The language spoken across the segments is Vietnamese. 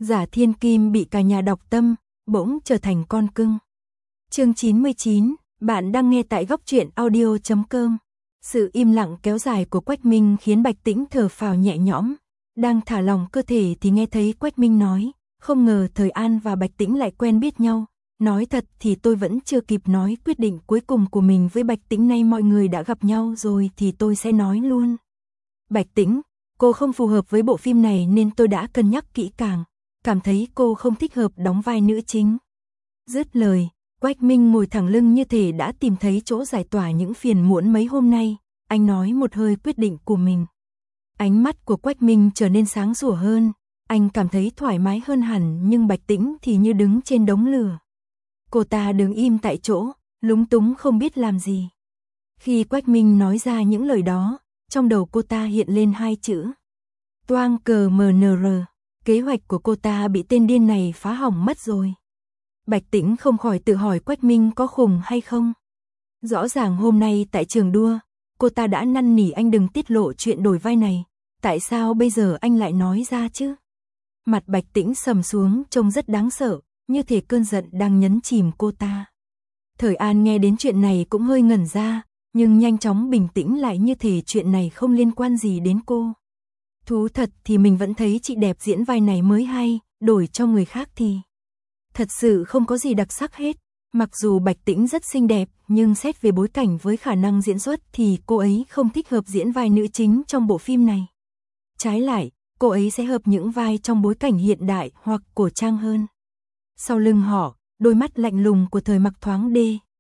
Giả thiên kim bị cả nhà đọc tâm, bỗng trở thành con cưng. Chương 99, bạn đang nghe tại góc truyện audio.com. Sự im lặng kéo dài của Quách Minh khiến Bạch Tĩnh thở phào nhẹ nhõm. Đang thả lỏng cơ thể thì nghe thấy Quách Minh nói, không ngờ Thời An và Bạch Tĩnh lại quen biết nhau. Nói thật thì tôi vẫn chưa kịp nói quyết định cuối cùng của mình với Bạch Tĩnh, nay mọi người đã gặp nhau rồi thì tôi sẽ nói luôn. Bạch Tĩnh, cô không phù hợp với bộ phim này nên tôi đã cân nhắc kỹ càng, cảm thấy cô không thích hợp đóng vai nữ chính. Dứt lời, Quách Minh ngồi thẳng lưng như thể đã tìm thấy chỗ giải tỏa những phiền muộn mấy hôm nay, anh nói một hơi quyết định của mình. Ánh mắt của Quách Minh trở nên sáng sủa hơn, anh cảm thấy thoải mái hơn hẳn, nhưng Bạch Tĩnh thì như đứng trên đống lửa. Cô ta đứng im tại chỗ, lúng túng không biết làm gì. Khi Quách Minh nói ra những lời đó, trong đầu cô ta hiện lên hai chữ: toang cờ MNR. Kế hoạch của cô ta bị tên điên này phá hỏng mất rồi. Bạch Tĩnh không khỏi tự hỏi Quách Minh có khùng hay không. Rõ ràng hôm nay tại trường đua, cô ta đã năn nỉ anh đừng tiết lộ chuyện đổi vai này. Tại sao bây giờ anh lại nói ra chứ? Mặt Bạch Tĩnh sầm xuống trông rất đáng sợ, như thể cơn giận đang nhấn chìm cô ta. Thời An nghe đến chuyện này cũng hơi ngẩn ra, nhưng nhanh chóng bình tĩnh lại như thể chuyện này không liên quan gì đến cô. Thú thật thì mình vẫn thấy chị đẹp diễn vai này mới hay, đổi cho người khác thì thật sự không có gì đặc sắc hết. Mặc dù Bạch Tĩnh rất xinh đẹp, nhưng xét về bối cảnh với khả năng diễn xuất thì cô ấy không thích hợp diễn vai nữ chính trong bộ phim này. Trái lại, cô ấy sẽ hợp những vai trong bối cảnh hiện đại hoặc cổ trang hơn. Sau lưng họ, đôi mắt lạnh lùng của Thời Mặc thoáng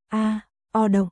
o động.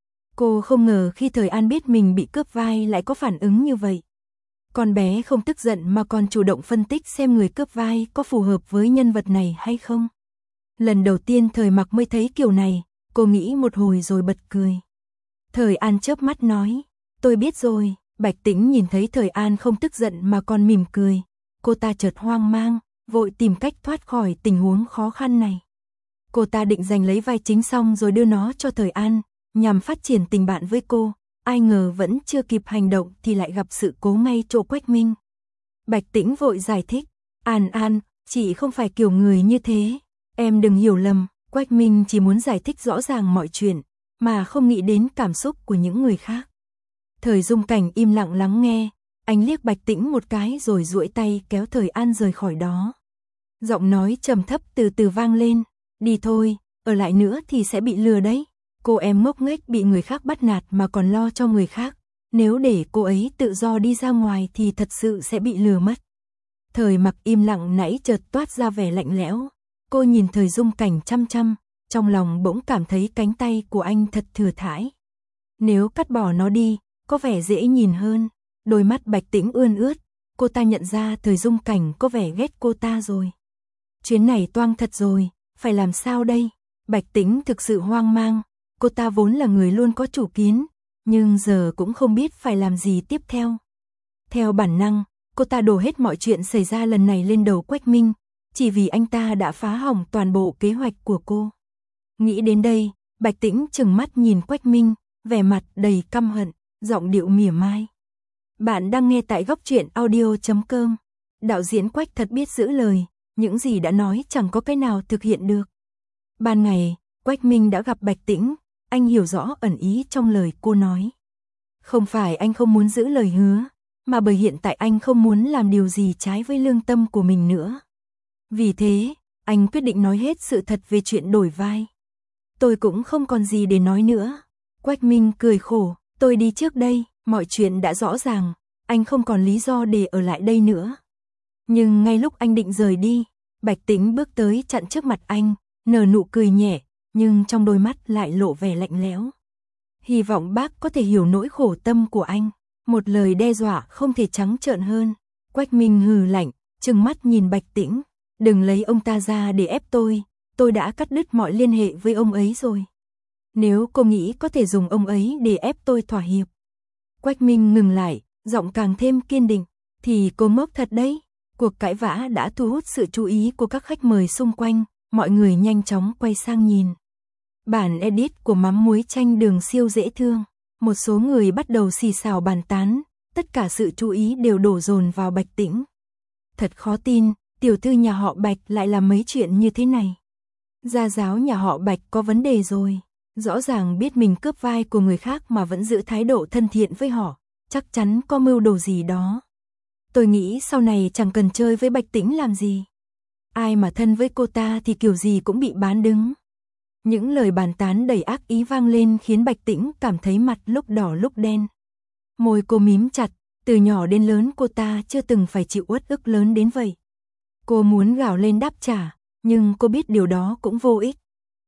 Cô không ngờ khi Thời An biết mình bị cướp vai lại có phản ứng như vậy. Con bé không tức giận mà còn chủ động phân tích xem người cướp vai có phù hợp với nhân vật này hay không. Lần đầu tiên Thời Mặc mới thấy kiểu này, cô nghĩ một hồi rồi bật cười. Thời An chớp mắt nói, tôi biết rồi. Bạch Tĩnh nhìn thấy Thời An không tức giận mà còn mỉm cười. Cô ta chợt hoang mang, vội tìm cách thoát khỏi tình huống khó khăn này. Cô ta định giành lấy vai chính xong rồi đưa nó cho Thời An, nhằm phát triển tình bạn với cô. Ai ngờ vẫn chưa kịp hành động thì lại gặp sự cố ngay chỗ Quách Minh. Bạch Tĩnh vội giải thích, An, chị không phải kiểu người như thế. Em đừng hiểu lầm, Quách Minh chỉ muốn giải thích rõ ràng mọi chuyện, mà không nghĩ đến cảm xúc của những người khác. Thời Dung Cảnh im lặng lắng nghe, anh liếc Bạch Tĩnh một cái rồi duỗi tay kéo Thời An rời khỏi đó. Giọng nói trầm thấp từ từ vang lên, đi thôi, ở lại nữa thì sẽ bị lừa đấy. Cô em ngốc nghếch bị người khác bắt nạt mà còn lo cho người khác. Nếu để cô ấy tự do đi ra ngoài thì thật sự sẽ bị lừa mất. Thời Mặc im lặng nãy chợt toát ra vẻ lạnh lẽo. Cô nhìn Thời Dung Cảnh chăm chăm, trong lòng bỗng cảm thấy cánh tay của anh thật thừa thãi. Nếu cắt bỏ nó đi, có vẻ dễ nhìn hơn. Đôi mắt Bạch Tĩnh ươn ướt, cô ta nhận ra Thời Dung Cảnh có vẻ ghét cô ta rồi. Chuyến này toang thật rồi, phải làm sao đây? Bạch Tĩnh thực sự hoang mang. Cô ta vốn là người luôn có chủ kiến, nhưng giờ cũng không biết phải làm gì tiếp theo. Theo bản năng, cô ta đổ hết mọi chuyện xảy ra lần này lên đầu Quách Minh, chỉ vì anh ta đã phá hỏng toàn bộ kế hoạch của cô. Nghĩ đến đây, Bạch Tĩnh trừng mắt nhìn Quách Minh, vẻ mặt đầy căm hận, giọng điệu mỉa mai. Bạn đang nghe tại góc truyện audio.com. Đạo diễn Quách thật biết giữ lời, những gì đã nói chẳng có cái nào thực hiện được. Ban ngày, Quách Minh đã gặp Bạch Tĩnh, anh hiểu rõ ẩn ý trong lời cô nói. Không phải anh không muốn giữ lời hứa, mà bởi hiện tại anh không muốn làm điều gì trái với lương tâm của mình nữa. Vì thế, anh quyết định nói hết sự thật về chuyện đổi vai. Tôi cũng không còn gì để nói nữa. Quách Minh cười khổ, tôi đi trước đây, mọi chuyện đã rõ ràng, anh không còn lý do để ở lại đây nữa. Nhưng ngay lúc anh định rời đi, Bạch Tĩnh bước tới chặn trước mặt anh, nở nụ cười nhẹ, nhưng trong đôi mắt lại lộ vẻ lạnh lẽo. Hy vọng bác có thể hiểu nỗi khổ tâm của anh. Một lời đe dọa không thể trắng trợn hơn. Quách Minh hừ lạnh, trừng mắt nhìn Bạch Tĩnh. Đừng lấy ông ta ra để ép tôi đã cắt đứt mọi liên hệ với ông ấy rồi. Nếu cô nghĩ có thể dùng ông ấy để ép tôi thỏa hiệp. Quách Minh ngừng lại, giọng càng thêm kiên định, thì cô ngốc thật đấy. Cuộc cãi vã đã thu hút sự chú ý của các khách mời xung quanh, mọi người nhanh chóng quay sang nhìn. Bản edit của mắm muối chanh đường siêu dễ thương, một số người bắt đầu xì xào bàn tán, tất cả sự chú ý đều đổ dồn vào Bạch Tĩnh. Thật khó tin, tiểu thư nhà họ Bạch lại làm mấy chuyện như thế này. Gia giáo nhà họ Bạch có vấn đề rồi, rõ ràng biết mình cướp vai của người khác mà vẫn giữ thái độ thân thiện với họ, chắc chắn có mưu đồ gì đó. Tôi nghĩ sau này chẳng cần chơi với Bạch Tĩnh làm gì. Ai mà thân với cô ta thì kiểu gì cũng bị bán đứng. Những lời bàn tán đầy ác ý vang lên khiến Bạch Tĩnh cảm thấy mặt lúc đỏ lúc đen. Môi cô mím chặt, từ nhỏ đến lớn cô ta chưa từng phải chịu uất ức lớn đến vậy. Cô muốn gào lên đáp trả, nhưng cô biết điều đó cũng vô ích.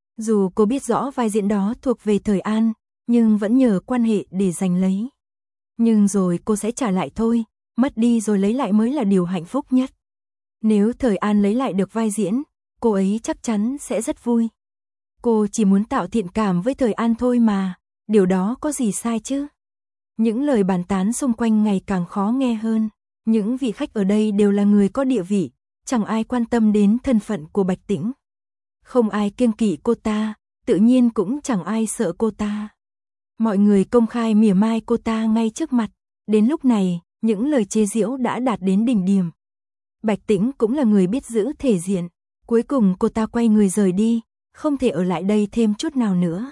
Dù cô biết rõ vai diễn đó thuộc về Thời An, nhưng vẫn nhờ quan hệ để giành lấy. Nhưng rồi cô sẽ trả lại thôi, mất đi rồi lấy lại mới là điều hạnh phúc nhất. Nếu Thời An lấy lại được vai diễn, cô ấy chắc chắn sẽ rất vui. Cô chỉ muốn tạo thiện cảm với Thời An thôi mà, điều đó có gì sai chứ? Những lời bàn tán xung quanh ngày càng khó nghe hơn. Những vị khách ở đây đều là người có địa vị, chẳng ai quan tâm đến thân phận của Bạch Tĩnh. Không ai kiêng kỵ cô ta, tự nhiên cũng chẳng ai sợ cô ta. Mọi người công khai mỉa mai cô ta ngay trước mặt. Đến lúc này, những lời chế giễu đã đạt đến đỉnh điểm. Bạch Tĩnh cũng là người biết giữ thể diện. Cuối cùng cô ta quay người rời đi, không thể ở lại đây thêm chút nào nữa.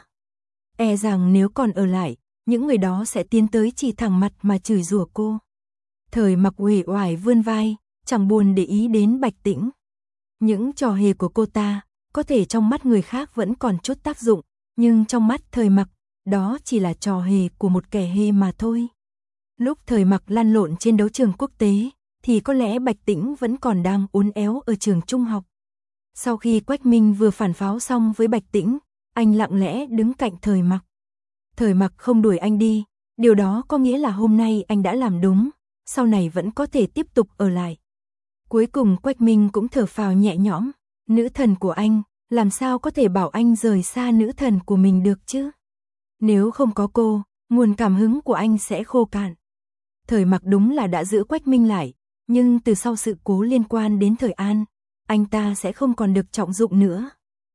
E rằng nếu còn ở lại, những người đó sẽ tiến tới chỉ thẳng mặt mà chửi rủa cô. Thời Mặc uể oải vươn vai, chẳng buồn để ý đến Bạch Tĩnh. Những trò hề của cô ta, có thể trong mắt người khác vẫn còn chút tác dụng, nhưng trong mắt Thời Mặc, đó chỉ là trò hề của một kẻ hề mà thôi. Lúc Thời Mặc lăn lộn trên đấu trường quốc tế, thì có lẽ Bạch Tĩnh vẫn còn đang uốn éo ở trường trung học. Sau khi Quách Minh vừa phản pháo xong với Bạch Tĩnh, anh lặng lẽ đứng cạnh Thời Mặc. Thời Mặc không đuổi anh đi, điều đó có nghĩa là hôm nay anh đã làm đúng, sau này vẫn có thể tiếp tục ở lại. Cuối cùng Quách Minh cũng thở phào nhẹ nhõm, nữ thần của anh, làm sao có thể bảo anh rời xa nữ thần của mình được chứ? Nếu không có cô, nguồn cảm hứng của anh sẽ khô cạn. Thời Mặc đúng là đã giữ Quách Minh lại, nhưng từ sau sự cố liên quan đến Thời An, anh ta sẽ không còn được trọng dụng nữa.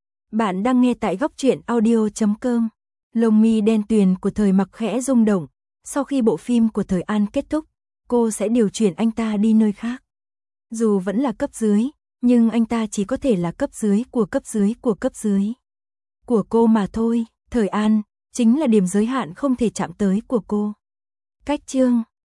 Bạn đang nghe tại góc truyện audio.com. Lông mi đen tuyền của Thời Mặc khẽ rung động. Sau khi bộ phim của Thời An kết thúc, cô sẽ điều chuyển anh ta đi nơi khác. Dù vẫn là cấp dưới, nhưng anh ta chỉ có thể là cấp dưới của cấp dưới của cấp dưới của cô mà thôi. Thời An chính là điểm giới hạn không thể chạm tới của cô. Cách chương